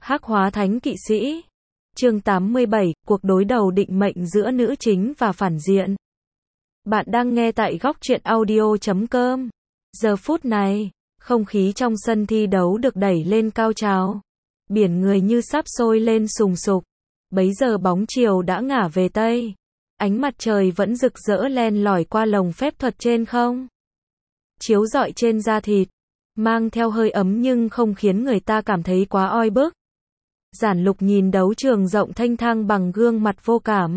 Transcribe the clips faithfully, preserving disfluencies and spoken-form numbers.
Hắc hóa thánh kỵ sĩ. Chương tám mươi bảy, cuộc đối đầu định mệnh giữa nữ chính và phản diện. Bạn đang nghe tại góc truyện audio chấm com. Giờ phút này, không khí trong sân thi đấu được đẩy lên cao trào. Biển người như sắp sôi lên sùng sục. Bấy giờ bóng chiều đã ngả về Tây. Ánh mặt trời vẫn rực rỡ len lỏi qua lồng phép thuật trên không. Chiếu rọi trên da thịt, mang theo hơi ấm nhưng không khiến người ta cảm thấy quá oi bức. Giản Lục nhìn đấu trường rộng thanh thang bằng gương mặt vô cảm.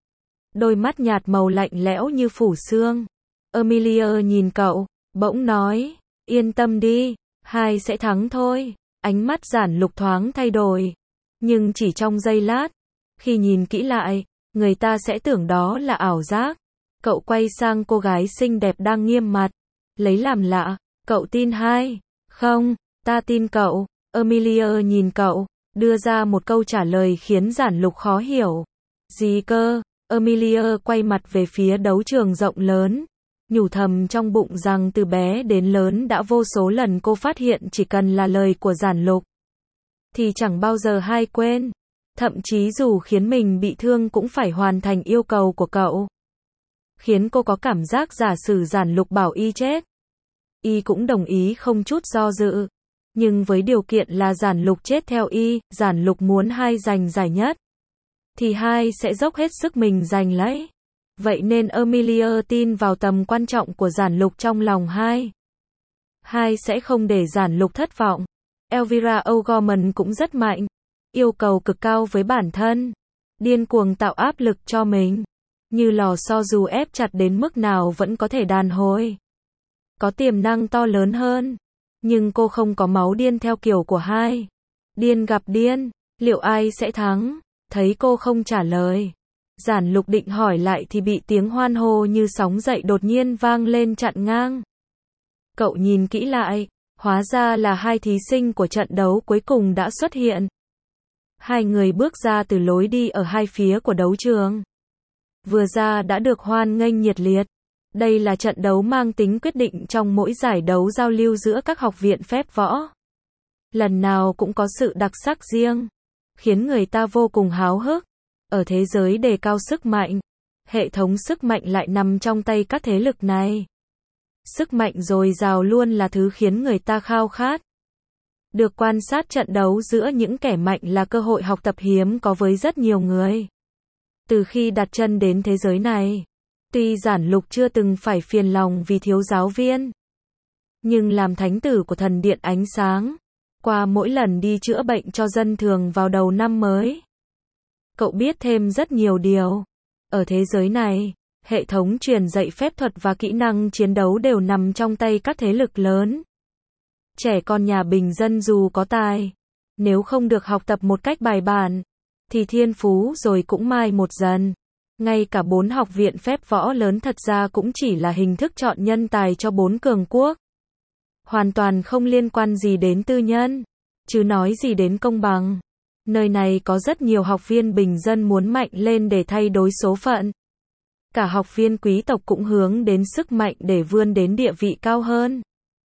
Đôi mắt nhạt màu lạnh lẽo như phủ xương. Emilia nhìn cậu, bỗng nói, yên tâm đi, hai sẽ thắng thôi. Ánh mắt Giản Lục thoáng thay đổi. Nhưng chỉ trong giây lát, khi nhìn kỹ lại, người ta sẽ tưởng đó là ảo giác. Cậu quay sang cô gái xinh đẹp đang nghiêm mặt. Lấy làm lạ, cậu tin hai? Không, ta tin cậu. Emilia nhìn cậu, đưa ra một câu trả lời khiến Giản Lục khó hiểu. Gì cơ? Emilia quay mặt về phía đấu trường rộng lớn, nhủ thầm trong bụng rằng từ bé đến lớn đã vô số lần cô phát hiện chỉ cần là lời của Giản Lục thì chẳng bao giờ hai quên. Thậm chí dù khiến mình bị thương cũng phải hoàn thành yêu cầu của cậu. Khiến cô có cảm giác giả sử Giản Lục bảo y chết, y cũng đồng ý không chút do dự. Nhưng với điều kiện là Giản Lục chết theo y, Giản Lục muốn hai giành giải nhất, thì hai sẽ dốc hết sức mình giành lấy. Vậy nên Emilia tin vào tầm quan trọng của Giản Lục trong lòng hai. Hai sẽ không để Giản Lục thất vọng. Elvira O'Gorman cũng rất mạnh. Yêu cầu cực cao với bản thân. Điên cuồng tạo áp lực cho mình. Như lò xo dù ép chặt đến mức nào vẫn có thể đàn hồi. Có tiềm năng to lớn hơn. Nhưng cô không có máu điên theo kiểu của hai. Điên gặp điên, liệu ai sẽ thắng? Thấy cô không trả lời, Giản Lục định hỏi lại thì bị tiếng hoan hô như sóng dậy đột nhiên vang lên chặn ngang. Cậu nhìn kỹ lại, hóa ra là hai thí sinh của trận đấu cuối cùng đã xuất hiện. Hai người bước ra từ lối đi ở hai phía của đấu trường. Vừa ra đã được hoan nghênh nhiệt liệt. Đây là trận đấu mang tính quyết định trong mỗi giải đấu giao lưu giữa các học viện phép võ. Lần nào cũng có sự đặc sắc riêng, khiến người ta vô cùng háo hức. Ở thế giới đề cao sức mạnh, hệ thống sức mạnh lại nằm trong tay các thế lực này. Sức mạnh dồi dào luôn là thứ khiến người ta khao khát. Được quan sát trận đấu giữa những kẻ mạnh là cơ hội học tập hiếm có với rất nhiều người. Từ khi đặt chân đến thế giới này, tuy Giản Lục chưa từng phải phiền lòng vì thiếu giáo viên, nhưng làm thánh tử của thần điện ánh sáng, qua mỗi lần đi chữa bệnh cho dân thường vào đầu năm mới, cậu biết thêm rất nhiều điều. Ở thế giới này, hệ thống truyền dạy phép thuật và kỹ năng chiến đấu đều nằm trong tay các thế lực lớn. Trẻ con nhà bình dân dù có tài, nếu không được học tập một cách bài bản, thì thiên phú rồi cũng mai một dần. Ngay cả bốn học viện phép võ lớn thật ra cũng chỉ là hình thức chọn nhân tài cho bốn cường quốc. Hoàn toàn không liên quan gì đến tư nhân, chứ nói gì đến công bằng. Nơi này có rất nhiều học viên bình dân muốn mạnh lên để thay đổi số phận. Cả học viên quý tộc cũng hướng đến sức mạnh để vươn đến địa vị cao hơn.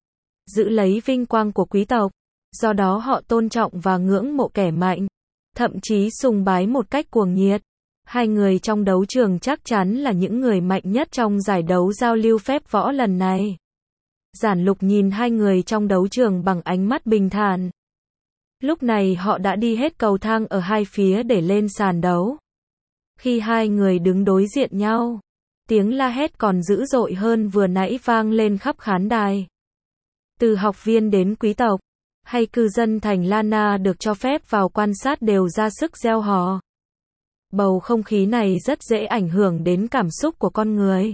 Giữ lấy vinh quang của quý tộc, do đó họ tôn trọng và ngưỡng mộ kẻ mạnh, thậm chí sùng bái một cách cuồng nhiệt. Hai người trong đấu trường chắc chắn là những người mạnh nhất trong giải đấu giao lưu phép võ lần này. Giản Lục nhìn hai người trong đấu trường bằng ánh mắt bình thản. Lúc này họ đã đi hết cầu thang ở hai phía để lên sàn đấu. Khi hai người đứng đối diện nhau, tiếng la hét còn dữ dội hơn vừa nãy vang lên khắp khán đài. Từ học viên đến quý tộc, hay cư dân thành Lana được cho phép vào quan sát đều ra sức reo hò. Bầu không khí này rất dễ ảnh hưởng đến cảm xúc của con người,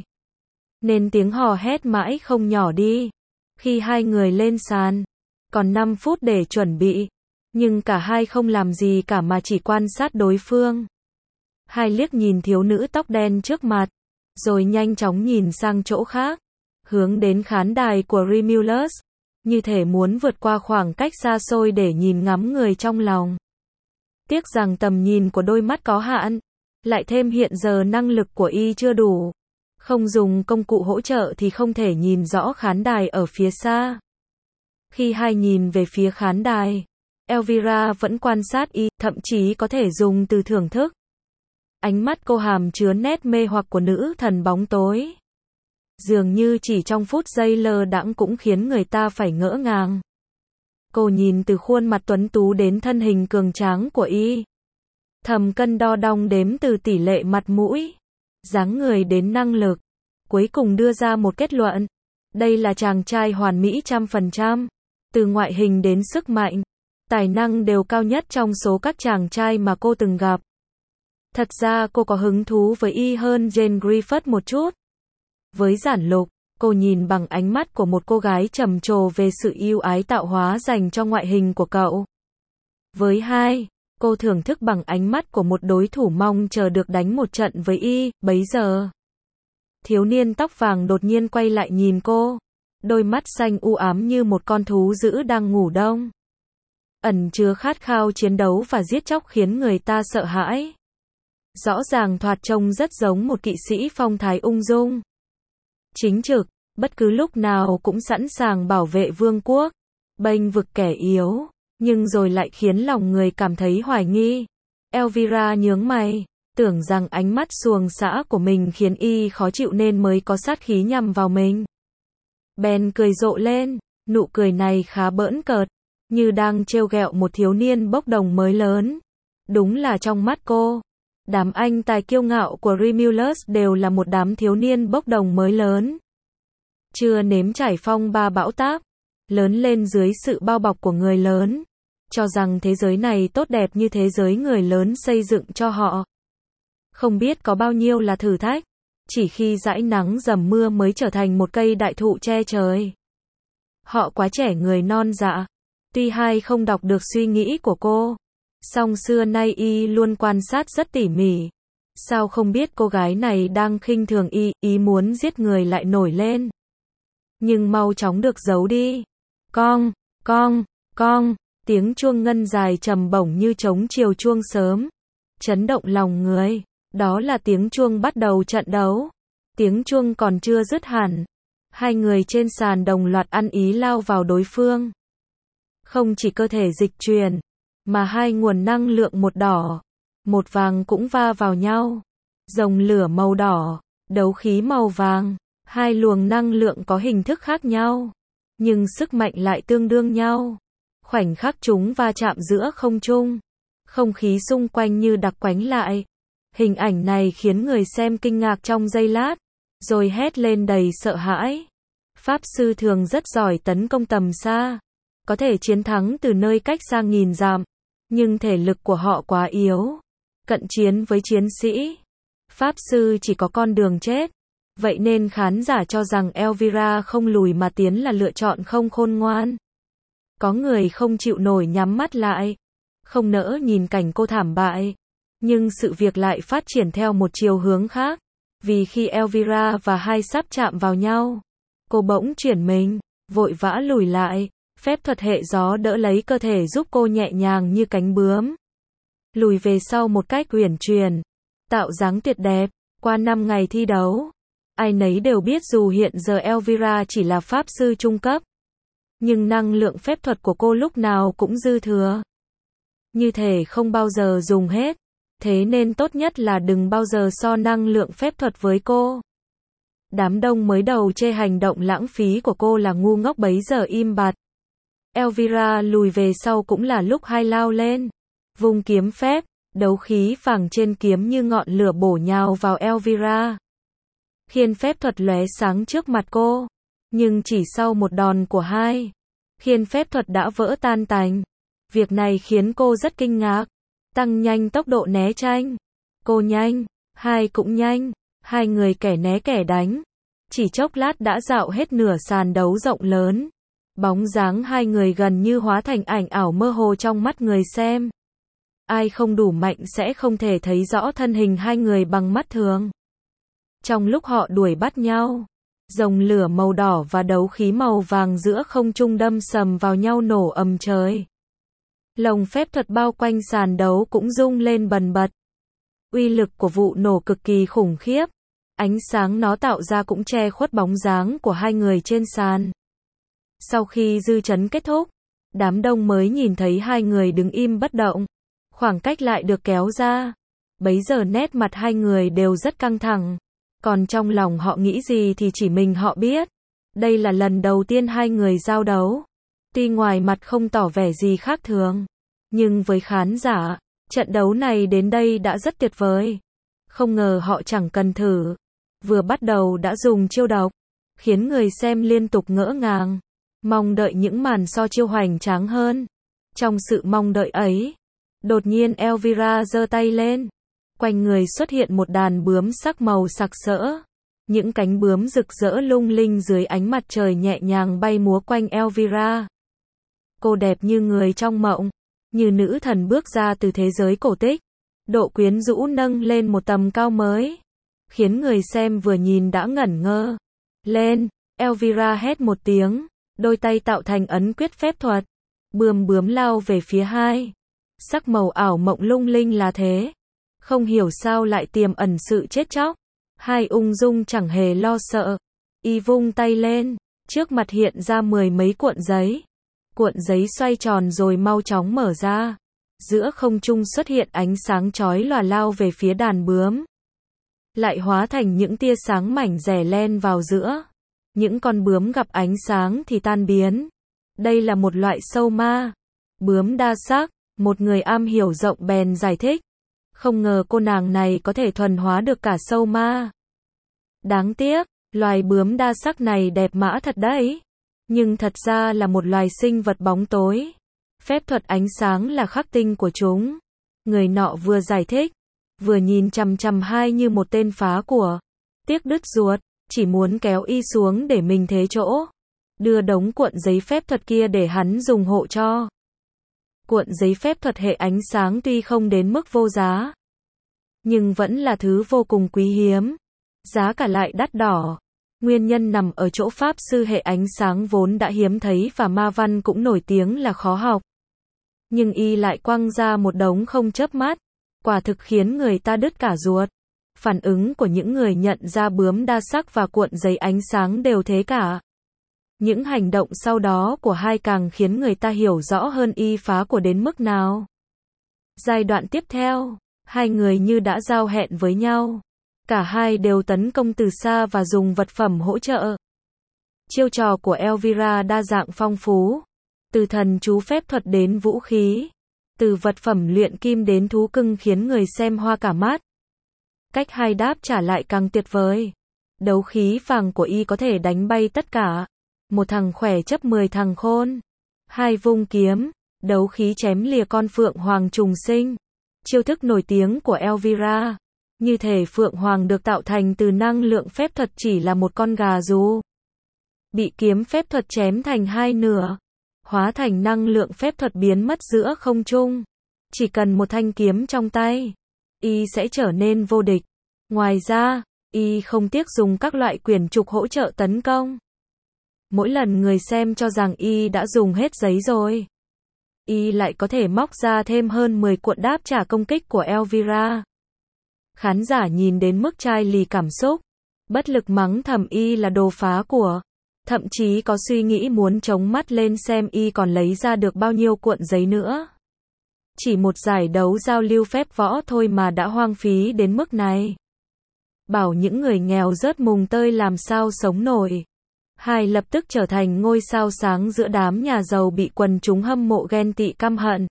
nên tiếng hò hét mãi không nhỏ đi. Khi hai người lên sàn, còn năm phút để chuẩn bị, nhưng cả hai không làm gì cả mà chỉ quan sát đối phương. Hai liếc nhìn thiếu nữ tóc đen trước mặt, rồi nhanh chóng nhìn sang chỗ khác, hướng đến khán đài của Remulus, như thể muốn vượt qua khoảng cách xa xôi để nhìn ngắm người trong lòng. Tiếc rằng tầm nhìn của đôi mắt có hạn, lại thêm hiện giờ năng lực của y chưa đủ. Không dùng công cụ hỗ trợ thì không thể nhìn rõ khán đài ở phía xa. Khi hai nhìn về phía khán đài, Elvira vẫn quan sát y, thậm chí có thể dùng từ thưởng thức. Ánh mắt cô hàm chứa nét mê hoặc của nữ thần bóng tối. Dường như chỉ trong phút giây lơ đãng cũng khiến người ta phải ngỡ ngàng. Cô nhìn từ khuôn mặt tuấn tú đến thân hình cường tráng của y. Thầm cân đo đong đếm từ tỷ lệ mặt mũi, dáng người đến năng lực. Cuối cùng đưa ra một kết luận. Đây là chàng trai hoàn mỹ trăm phần trăm. Từ ngoại hình đến sức mạnh, tài năng đều cao nhất trong số các chàng trai mà cô từng gặp. Thật ra cô có hứng thú với y hơn Jane Griffith một chút. Với Giản Lục, cô nhìn bằng ánh mắt của một cô gái trầm trồ về sự yêu ái tạo hóa dành cho ngoại hình của cậu. Với Hai, cô thưởng thức bằng ánh mắt của một đối thủ mong chờ được đánh một trận với y. Bấy giờ, thiếu niên tóc vàng đột nhiên quay lại nhìn cô. Đôi mắt xanh u ám như một con thú dữ đang ngủ đông. Ẩn chứa khát khao chiến đấu và giết chóc khiến người ta sợ hãi. Rõ ràng thoạt trông rất giống một kỵ sĩ phong thái ung dung. Chính trực, bất cứ lúc nào cũng sẵn sàng bảo vệ vương quốc, bênh vực kẻ yếu, nhưng rồi lại khiến lòng người cảm thấy hoài nghi. Elvira nhướng mày, tưởng rằng ánh mắt xuồng xã của mình khiến y khó chịu nên mới có sát khí nhằm vào mình. Bèn cười rộ lên, nụ cười này khá bỡn cợt, như đang trêu ghẹo một thiếu niên bốc đồng mới lớn. Đúng là trong mắt cô, đám anh tài kiêu ngạo của Remulus đều là một đám thiếu niên bốc đồng mới lớn. Chưa nếm trải phong ba bão táp, lớn lên dưới sự bao bọc của người lớn, cho rằng thế giới này tốt đẹp như thế giới người lớn xây dựng cho họ. Không biết có bao nhiêu là thử thách, chỉ khi dãi nắng dầm mưa mới trở thành một cây đại thụ che trời. Họ quá trẻ người non dạ. Tuy Hai không đọc được suy nghĩ của cô, song xưa nay y luôn quan sát rất tỉ mỉ. Sao không biết cô gái này đang khinh thường y, ý muốn giết người lại nổi lên. Nhưng mau chóng được giấu đi. Cong, cong, cong, tiếng chuông ngân dài trầm bổng như trống chiều chuông sớm. Chấn động lòng người. Đó là tiếng chuông bắt đầu trận đấu. Tiếng chuông còn chưa dứt hẳn. Hai người trên sàn đồng loạt ăn ý lao vào đối phương. Không chỉ cơ thể dịch chuyển, mà hai nguồn năng lượng một đỏ, một vàng cũng va vào nhau. Rồng lửa màu đỏ, đấu khí màu vàng, hai luồng năng lượng có hình thức khác nhau, nhưng sức mạnh lại tương đương nhau. Khoảnh khắc chúng va chạm giữa không trung, không khí xung quanh như đặc quánh lại. Hình ảnh này khiến người xem kinh ngạc trong giây lát, rồi hét lên đầy sợ hãi. Pháp sư thường rất giỏi tấn công tầm xa, có thể chiến thắng từ nơi cách xa nghìn dặm, nhưng thể lực của họ quá yếu. Cận chiến với chiến sĩ, Pháp sư chỉ có con đường chết. Vậy nên khán giả cho rằng Elvira không lùi mà tiến là lựa chọn không khôn ngoan. Có người không chịu nổi nhắm mắt lại, không nỡ nhìn cảnh cô thảm bại. Nhưng sự việc lại phát triển theo một chiều hướng khác. Vì khi Elvira và Hai sắp chạm vào nhau, cô bỗng chuyển mình, vội vã lùi lại. Phép thuật hệ gió đỡ lấy cơ thể giúp cô nhẹ nhàng như cánh bướm. Lùi về sau một cách uyển chuyển, tạo dáng tuyệt đẹp. Qua năm ngày thi đấu, ai nấy đều biết dù hiện giờ Elvira chỉ là pháp sư trung cấp, nhưng năng lượng phép thuật của cô lúc nào cũng dư thừa. Như thể không bao giờ dùng hết. Thế nên tốt nhất là đừng bao giờ so năng lượng phép thuật với cô. Đám đông mới đầu chê hành động lãng phí của cô là ngu ngốc bấy giờ im bặt. Elvira lùi về sau cũng là lúc Hai lao lên. Vung kiếm phép, đấu khí vàng trên kiếm như ngọn lửa bổ nhào vào Elvira. Khiên phép thuật lóe sáng trước mặt cô. Nhưng chỉ sau một đòn của Hai, khiên phép thuật đã vỡ tan tành. Việc này khiến cô rất kinh ngạc. Tăng nhanh tốc độ né tránh. Cô nhanh, Hai cũng nhanh. Hai người kẻ né kẻ đánh. Chỉ chốc lát đã dạo hết nửa sàn đấu rộng lớn. Bóng dáng hai người gần như hóa thành ảnh ảo mơ hồ trong mắt người xem. Ai không đủ mạnh sẽ không thể thấy rõ thân hình hai người bằng mắt thường. Trong lúc họ đuổi bắt nhau, rồng lửa màu đỏ và đấu khí màu vàng giữa không trung đâm sầm vào nhau nổ ầm trời. Lồng phép thuật bao quanh sàn đấu cũng rung lên bần bật. Uy lực của vụ nổ cực kỳ khủng khiếp. Ánh sáng nó tạo ra cũng che khuất bóng dáng của hai người trên sàn. Sau khi dư chấn kết thúc, Đám đông mới nhìn thấy hai người đứng im bất động. Khoảng cách lại được kéo ra. Bấy giờ nét mặt hai người đều rất căng thẳng. Còn trong lòng họ nghĩ gì thì chỉ mình họ biết. Đây là lần đầu tiên hai người giao đấu. Tuy ngoài mặt không tỏ vẻ gì khác thường. Nhưng với khán giả, trận đấu này đến đây đã rất tuyệt vời. Không ngờ họ chẳng cần thử. Vừa bắt đầu đã dùng chiêu độc. Khiến người xem liên tục ngỡ ngàng. Mong đợi những màn so chiêu hoành tráng hơn. Trong sự mong đợi ấy, đột nhiên Elvira giơ tay lên. Quanh người xuất hiện một đàn bướm sắc màu sặc sỡ. Những cánh bướm rực rỡ lung linh dưới ánh mặt trời nhẹ nhàng bay múa quanh Elvira. Cô đẹp như người trong mộng, như nữ thần bước ra từ thế giới cổ tích. Độ quyến rũ nâng lên một tầm cao mới, khiến người xem vừa nhìn đã ngẩn ngơ. Lên, Elvira hét một tiếng, đôi tay tạo thành ấn quyết phép thuật. Bướm bướm lao về phía hai. Sắc màu ảo mộng lung linh là thế. Không hiểu sao lại tiềm ẩn sự chết chóc. Hai ung dung chẳng hề lo sợ. Y vung tay lên, trước mặt hiện ra mười mấy cuộn giấy. Cuộn giấy xoay tròn rồi mau chóng mở ra. Giữa không trung xuất hiện ánh sáng chói lòa lao về phía đàn bướm. Lại hóa thành những tia sáng mảnh rẻ len vào giữa. Những con bướm gặp ánh sáng thì tan biến. Đây là một loại sâu ma. Bướm đa sắc, một người am hiểu rộng bèn giải thích. Không ngờ cô nàng này có thể thuần hóa được cả sâu ma. Đáng tiếc, loài bướm đa sắc này đẹp mã thật đấy. Nhưng thật ra là một loài sinh vật bóng tối. Phép thuật ánh sáng là khắc tinh của chúng. Người nọ vừa giải thích, vừa nhìn chằm chằm hai như một tên phá của. Tiếc đứt ruột, chỉ muốn kéo y xuống để mình thế chỗ. Đưa đống cuộn giấy phép thuật kia để hắn dùng hộ cho. Cuộn giấy phép thuật hệ ánh sáng tuy không đến mức vô giá, nhưng vẫn là thứ vô cùng quý hiếm. Giá cả lại đắt đỏ. Nguyên nhân nằm ở chỗ pháp sư hệ ánh sáng vốn đã hiếm thấy và ma văn cũng nổi tiếng là khó học. Nhưng y lại quăng ra một đống không chớp mắt. Quả thực khiến người ta đứt cả ruột. Phản ứng của những người nhận ra bướm đa sắc và cuộn giấy ánh sáng đều thế cả. Những hành động sau đó của hai càng khiến người ta hiểu rõ hơn y phá của đến mức nào. Giai đoạn tiếp theo, hai người như đã giao hẹn với nhau. Cả hai đều tấn công từ xa và dùng vật phẩm hỗ trợ. Chiêu trò của Elvira đa dạng phong phú. Từ thần chú phép thuật đến vũ khí. Từ vật phẩm luyện kim đến thú cưng khiến người xem hoa cả mắt. Cách hai đáp trả lại càng tuyệt vời. Đấu khí vàng của y có thể đánh bay tất cả. Một thằng khỏe chấp mười thằng khôn. Hai vung kiếm, đấu khí chém lìa con phượng hoàng trùng sinh. Chiêu thức nổi tiếng của Elvira. Như thể phượng hoàng được tạo thành từ năng lượng phép thuật chỉ là một con gà rú. Bị kiếm phép thuật chém thành hai nửa. Hóa thành năng lượng phép thuật biến mất giữa không trung. Chỉ cần một thanh kiếm trong tay, y sẽ trở nên vô địch. Ngoài ra, y không tiếc dùng các loại quyển trục hỗ trợ tấn công. Mỗi lần người xem cho rằng y đã dùng hết giấy rồi, y lại có thể móc ra thêm hơn mười cuộn đáp trả công kích của Elvira. Khán giả nhìn đến mức chai lì cảm xúc, bất lực mắng thầm y là đồ phá của. Thậm chí có suy nghĩ muốn chống mắt lên xem y còn lấy ra được bao nhiêu cuộn giấy nữa. Chỉ một giải đấu giao lưu phép võ thôi mà đã hoang phí đến mức này. Bảo những người nghèo rớt mùng tơi làm sao sống nổi. Hai lập tức trở thành ngôi sao sáng giữa đám nhà giàu bị quần chúng hâm mộ ghen tị căm hận.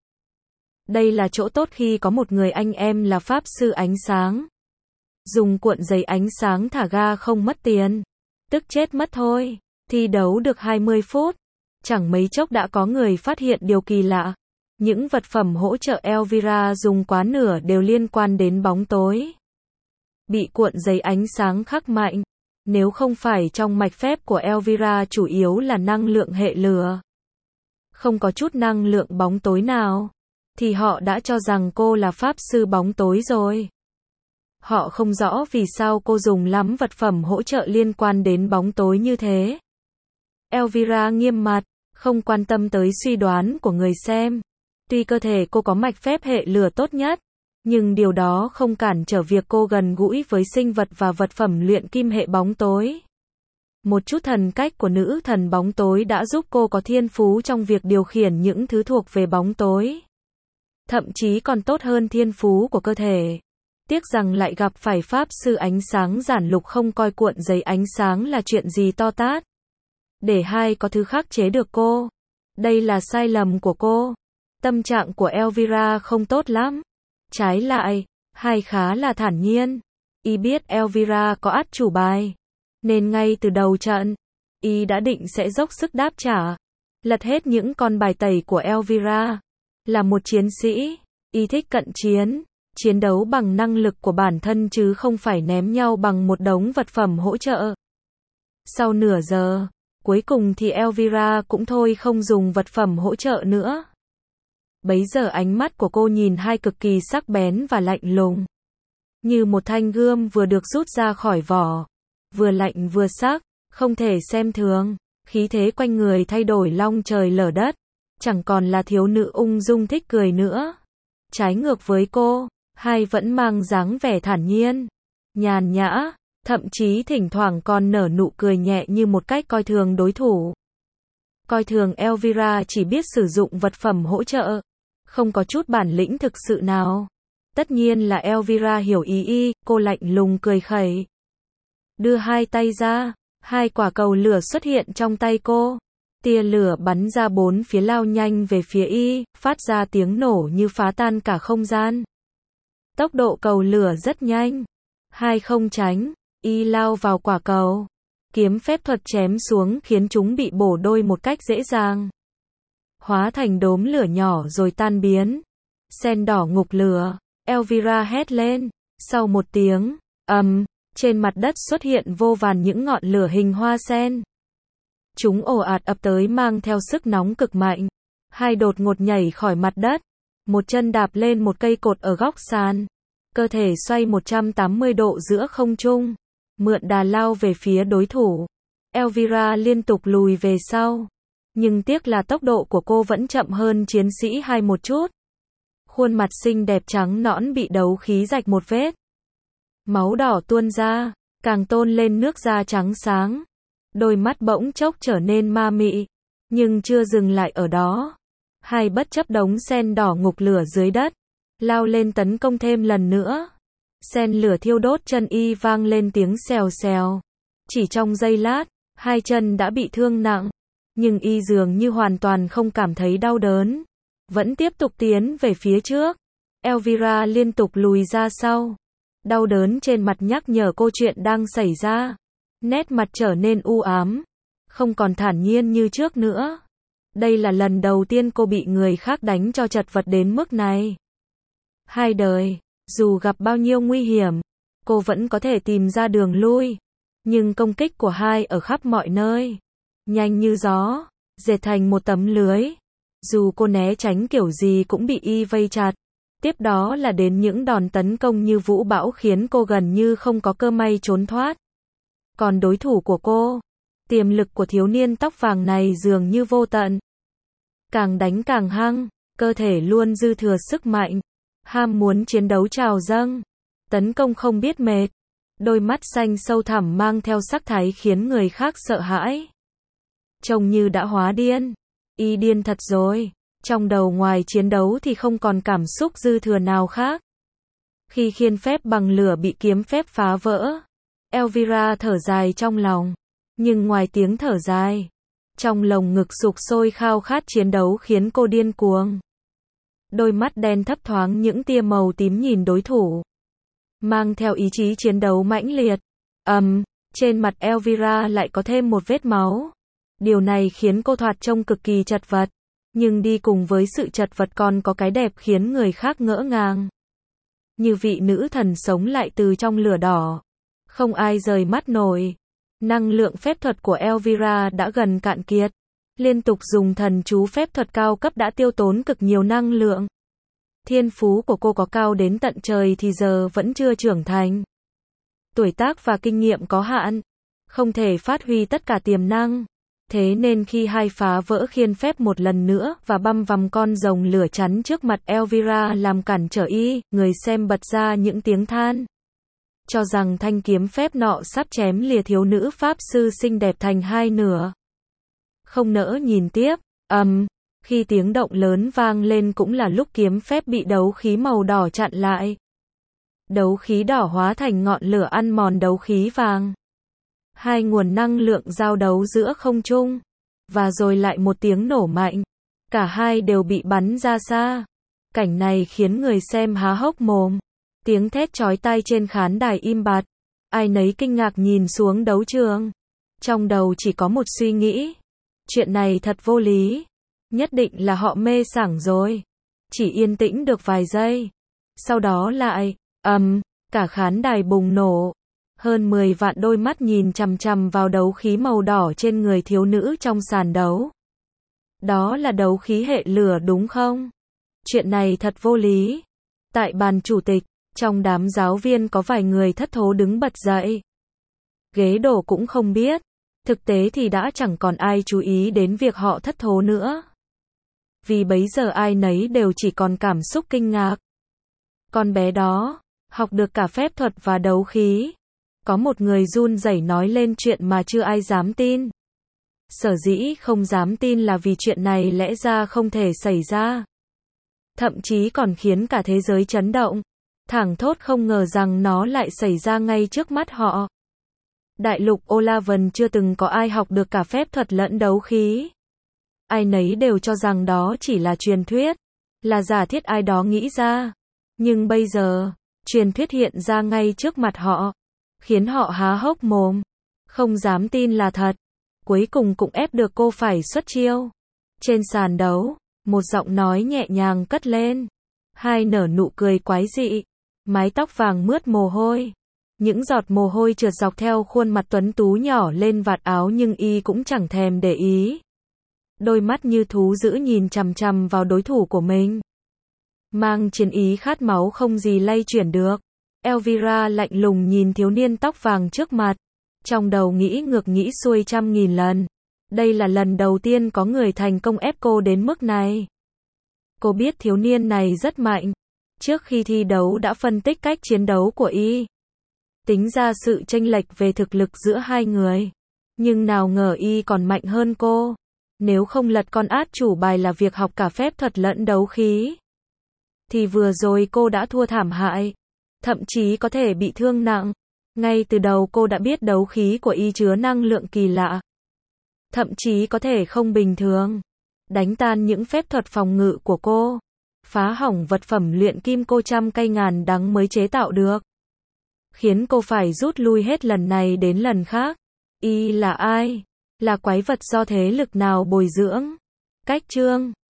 Đây là chỗ tốt khi có một người anh em là pháp sư ánh sáng. Dùng cuộn giấy ánh sáng thả ga không mất tiền. Tức chết mất thôi. Thi đấu được hai mươi phút. Chẳng mấy chốc đã có người phát hiện điều kỳ lạ. Những vật phẩm hỗ trợ Elvira dùng quá nửa đều liên quan đến bóng tối. Bị cuộn giấy ánh sáng khắc mạnh. Nếu không phải trong mạch phép của Elvira chủ yếu là năng lượng hệ lửa, không có chút năng lượng bóng tối nào, thì họ đã cho rằng cô là pháp sư bóng tối rồi. Họ không rõ vì sao cô dùng lắm vật phẩm hỗ trợ liên quan đến bóng tối như thế. Elvira nghiêm mặt, không quan tâm tới suy đoán của người xem. Tuy cơ thể cô có mạch phép hệ lửa tốt nhất, nhưng điều đó không cản trở việc cô gần gũi với sinh vật và vật phẩm luyện kim hệ bóng tối. Một chút thần cách của nữ thần bóng tối đã giúp cô có thiên phú trong việc điều khiển những thứ thuộc về bóng tối. Thậm chí còn tốt hơn thiên phú của cơ thể. Tiếc rằng lại gặp phải pháp sư ánh sáng giản lục không coi cuộn giấy ánh sáng là chuyện gì to tát. Để hai có thứ khắc chế được cô. Đây là sai lầm của cô. Tâm trạng của Elvira không tốt lắm. Trái lại, hai khá là thản nhiên. Y biết Elvira có át chủ bài. Nên ngay từ đầu trận, Y đã định sẽ dốc sức đáp trả. Lật hết những con bài tẩy của Elvira. Là một chiến sĩ, Y thích cận chiến. Chiến đấu bằng năng lực của bản thân chứ không phải ném nhau bằng một đống vật phẩm hỗ trợ. Sau nửa giờ, cuối cùng thì Elvira cũng thôi không dùng vật phẩm hỗ trợ nữa. Bấy giờ ánh mắt của cô nhìn hai cực kỳ sắc bén và lạnh lùng. Như một thanh gươm vừa được rút ra khỏi vỏ. Vừa lạnh vừa sắc, không thể xem thường. Khí thế quanh người thay đổi long trời lở đất. Chẳng còn là thiếu nữ ung dung thích cười nữa. Trái ngược với cô, hai vẫn mang dáng vẻ thản nhiên, nhàn nhã, thậm chí thỉnh thoảng còn nở nụ cười nhẹ như một cách coi thường đối thủ. Coi thường Elvira chỉ biết sử dụng vật phẩm hỗ trợ, không có chút bản lĩnh thực sự nào. Tất nhiên là Elvira hiểu ý Y, cô lạnh lùng cười khẩy. Đưa hai tay ra, hai quả cầu lửa xuất hiện trong tay cô. Tia lửa bắn ra bốn phía lao nhanh về phía Y, phát ra tiếng nổ như phá tan cả không gian. Tốc độ cầu lửa rất nhanh. Hai không tránh, Y lao vào quả cầu. Kiếm phép thuật chém xuống khiến chúng bị bổ đôi một cách dễ dàng. Hóa thành đốm lửa nhỏ rồi tan biến. Sen đỏ ngục lửa. Elvira hét lên. Sau một tiếng, ầm, trên mặt đất xuất hiện vô vàn những ngọn lửa hình hoa sen. Chúng ồ ạt ập tới mang theo sức nóng cực mạnh. Hai đột ngột nhảy khỏi mặt đất. Một chân đạp lên một cây cột ở góc sàn. Cơ thể xoay một trăm tám mươi độ giữa không trung. Mượn đà lao về phía đối thủ. Elvira liên tục lùi về sau. Nhưng tiếc là tốc độ của cô vẫn chậm hơn chiến sĩ hai một chút. Khuôn mặt xinh đẹp trắng nõn bị đấu khí rạch một vết. Máu đỏ tuôn ra, càng tôn lên nước da trắng sáng. Đôi mắt bỗng chốc trở nên ma mị. Nhưng chưa dừng lại ở đó. Hai bất chấp đống sen đỏ ngục lửa dưới đất. Lao lên tấn công thêm lần nữa. Sen lửa thiêu đốt chân Y vang lên tiếng xèo xèo. Chỉ trong giây lát, hai chân đã bị thương nặng. Nhưng Y dường như hoàn toàn không cảm thấy đau đớn. Vẫn tiếp tục tiến về phía trước. Elvira liên tục lùi ra sau. Đau đớn trên mặt nhắc nhở cô chuyện đang xảy ra. Nét mặt trở nên u ám. Không còn thản nhiên như trước nữa. Đây là lần đầu tiên cô bị người khác đánh cho chật vật đến mức này. Hai đời, dù gặp bao nhiêu nguy hiểm, cô vẫn có thể tìm ra đường lui. Nhưng công kích của hai ở khắp mọi nơi. Nhanh như gió, dệt thành một tấm lưới. Dù cô né tránh kiểu gì cũng bị Y vây chặt. Tiếp đó là đến những đòn tấn công như vũ bão khiến cô gần như không có cơ may trốn thoát. Còn đối thủ của cô, tiềm lực của thiếu niên tóc vàng này dường như vô tận. Càng đánh càng hăng, cơ thể luôn dư thừa sức mạnh. Ham muốn chiến đấu trào dâng. Tấn công không biết mệt. Đôi mắt xanh sâu thẳm mang theo sắc thái khiến người khác sợ hãi. Trông như đã hóa điên. Y điên thật rồi. Trong đầu ngoài chiến đấu thì không còn cảm xúc dư thừa nào khác. Khi khiên phép bằng lửa bị kiếm phép phá vỡ, Elvira thở dài trong lòng. Nhưng ngoài tiếng thở dài, trong lồng ngực sục sôi khao khát chiến đấu khiến cô điên cuồng. Đôi mắt đen thấp thoáng những tia màu tím nhìn đối thủ. Mang theo ý chí chiến đấu mãnh liệt. Ầm, um, trên mặt Elvira lại có thêm một vết máu. Điều này khiến cô thoạt trông cực kỳ chật vật. Nhưng đi cùng với sự chật vật còn có cái đẹp khiến người khác ngỡ ngàng. Như vị nữ thần sống lại từ trong lửa đỏ. Không ai rời mắt nổi. Năng lượng phép thuật của Elvira đã gần cạn kiệt. Liên tục dùng thần chú phép thuật cao cấp đã tiêu tốn cực nhiều năng lượng. Thiên phú của cô có cao đến tận trời thì giờ vẫn chưa trưởng thành. Tuổi tác và kinh nghiệm có hạn. Không thể phát huy tất cả tiềm năng. Thế nên khi hai phá vỡ khiên phép một lần nữa và băm vằm con rồng lửa chắn trước mặt Elvira làm cản trở Y, người xem bật ra những tiếng than. cho rằng thanh kiếm phép nọ sắp chém lìa thiếu nữ pháp sư xinh đẹp thành hai nửa. Không nỡ nhìn tiếp, ầm, um, khi tiếng động lớn vang lên cũng là lúc kiếm phép bị đấu khí màu đỏ chặn lại. Đấu khí đỏ hóa thành ngọn lửa ăn mòn đấu khí vàng. Hai nguồn năng lượng giao đấu giữa không trung, và rồi lại một tiếng nổ mạnh. Cả hai đều bị bắn ra xa. Cảnh này khiến người xem há hốc mồm. Tiếng thét chói tai trên khán đài im bặt. Ai nấy kinh ngạc nhìn xuống đấu trường. Trong đầu chỉ có một suy nghĩ. Chuyện này thật vô lý. Nhất định là họ mê sảng rồi. Chỉ yên tĩnh được vài giây. Sau đó lại, ầm, um, cả khán đài bùng nổ. Hơn mười vạn đôi mắt nhìn chằm chằm vào đấu khí màu đỏ trên người thiếu nữ trong sàn đấu. Đó là đấu khí hệ lửa đúng không? Chuyện này thật vô lý. Tại bàn chủ tịch, trong đám giáo viên có vài người thất thố đứng bật dậy. Ghế đổ cũng không biết. Thực tế thì đã chẳng còn ai chú ý đến việc họ thất thố nữa. Vì bấy giờ ai nấy đều chỉ còn cảm xúc kinh ngạc. Con bé đó, học được cả phép thuật và đấu khí. Có một người run rẩy nói lên chuyện mà chưa ai dám tin. Sở dĩ không dám tin là vì chuyện này lẽ ra không thể xảy ra. Thậm chí còn khiến cả thế giới chấn động. Thảng thốt không ngờ rằng nó lại xảy ra ngay trước mắt họ. Đại lục Olavan chưa từng có ai học được cả phép thuật lẫn đấu khí. Ai nấy đều cho rằng đó chỉ là truyền thuyết, là giả thiết ai đó nghĩ ra. Nhưng bây giờ, truyền thuyết hiện ra ngay trước mặt họ, khiến họ há hốc mồm, không dám tin là thật. Cuối cùng cũng ép được cô phải xuất chiêu. Trên sàn đấu, một giọng nói nhẹ nhàng cất lên. Hai nở nụ cười quái dị, mái tóc vàng mướt mồ hôi. Những giọt mồ hôi trượt dọc theo khuôn mặt tuấn tú nhỏ lên vạt áo nhưng y cũng chẳng thèm để ý. Đôi mắt như thú dữ nhìn chằm chằm vào đối thủ của mình. Mang chiến ý khát máu không gì lay chuyển được. Elvira lạnh lùng nhìn thiếu niên tóc vàng trước mặt. Trong đầu nghĩ ngược nghĩ xuôi trăm nghìn lần. Đây là lần đầu tiên có người thành công ép cô đến mức này. Cô biết thiếu niên này rất mạnh. Trước khi thi đấu đã phân tích cách chiến đấu của y. Tính ra sự chênh lệch về thực lực giữa hai người. Nhưng nào ngờ y còn mạnh hơn cô. Nếu không lật con át chủ bài là việc học cả phép thuật lẫn đấu khí, thì vừa rồi cô đã thua thảm hại. Thậm chí có thể bị thương nặng. Ngay từ đầu cô đã biết đấu khí của y chứa năng lượng kỳ lạ. Thậm chí có thể không bình thường. Đánh tan những phép thuật phòng ngự của cô. Phá hỏng vật phẩm luyện kim cô trăm cây ngàn đắng mới chế tạo được. Khiến cô phải rút lui hết lần này đến lần khác. Y là ai? Là quái vật do thế lực nào bồi dưỡng? Cách chương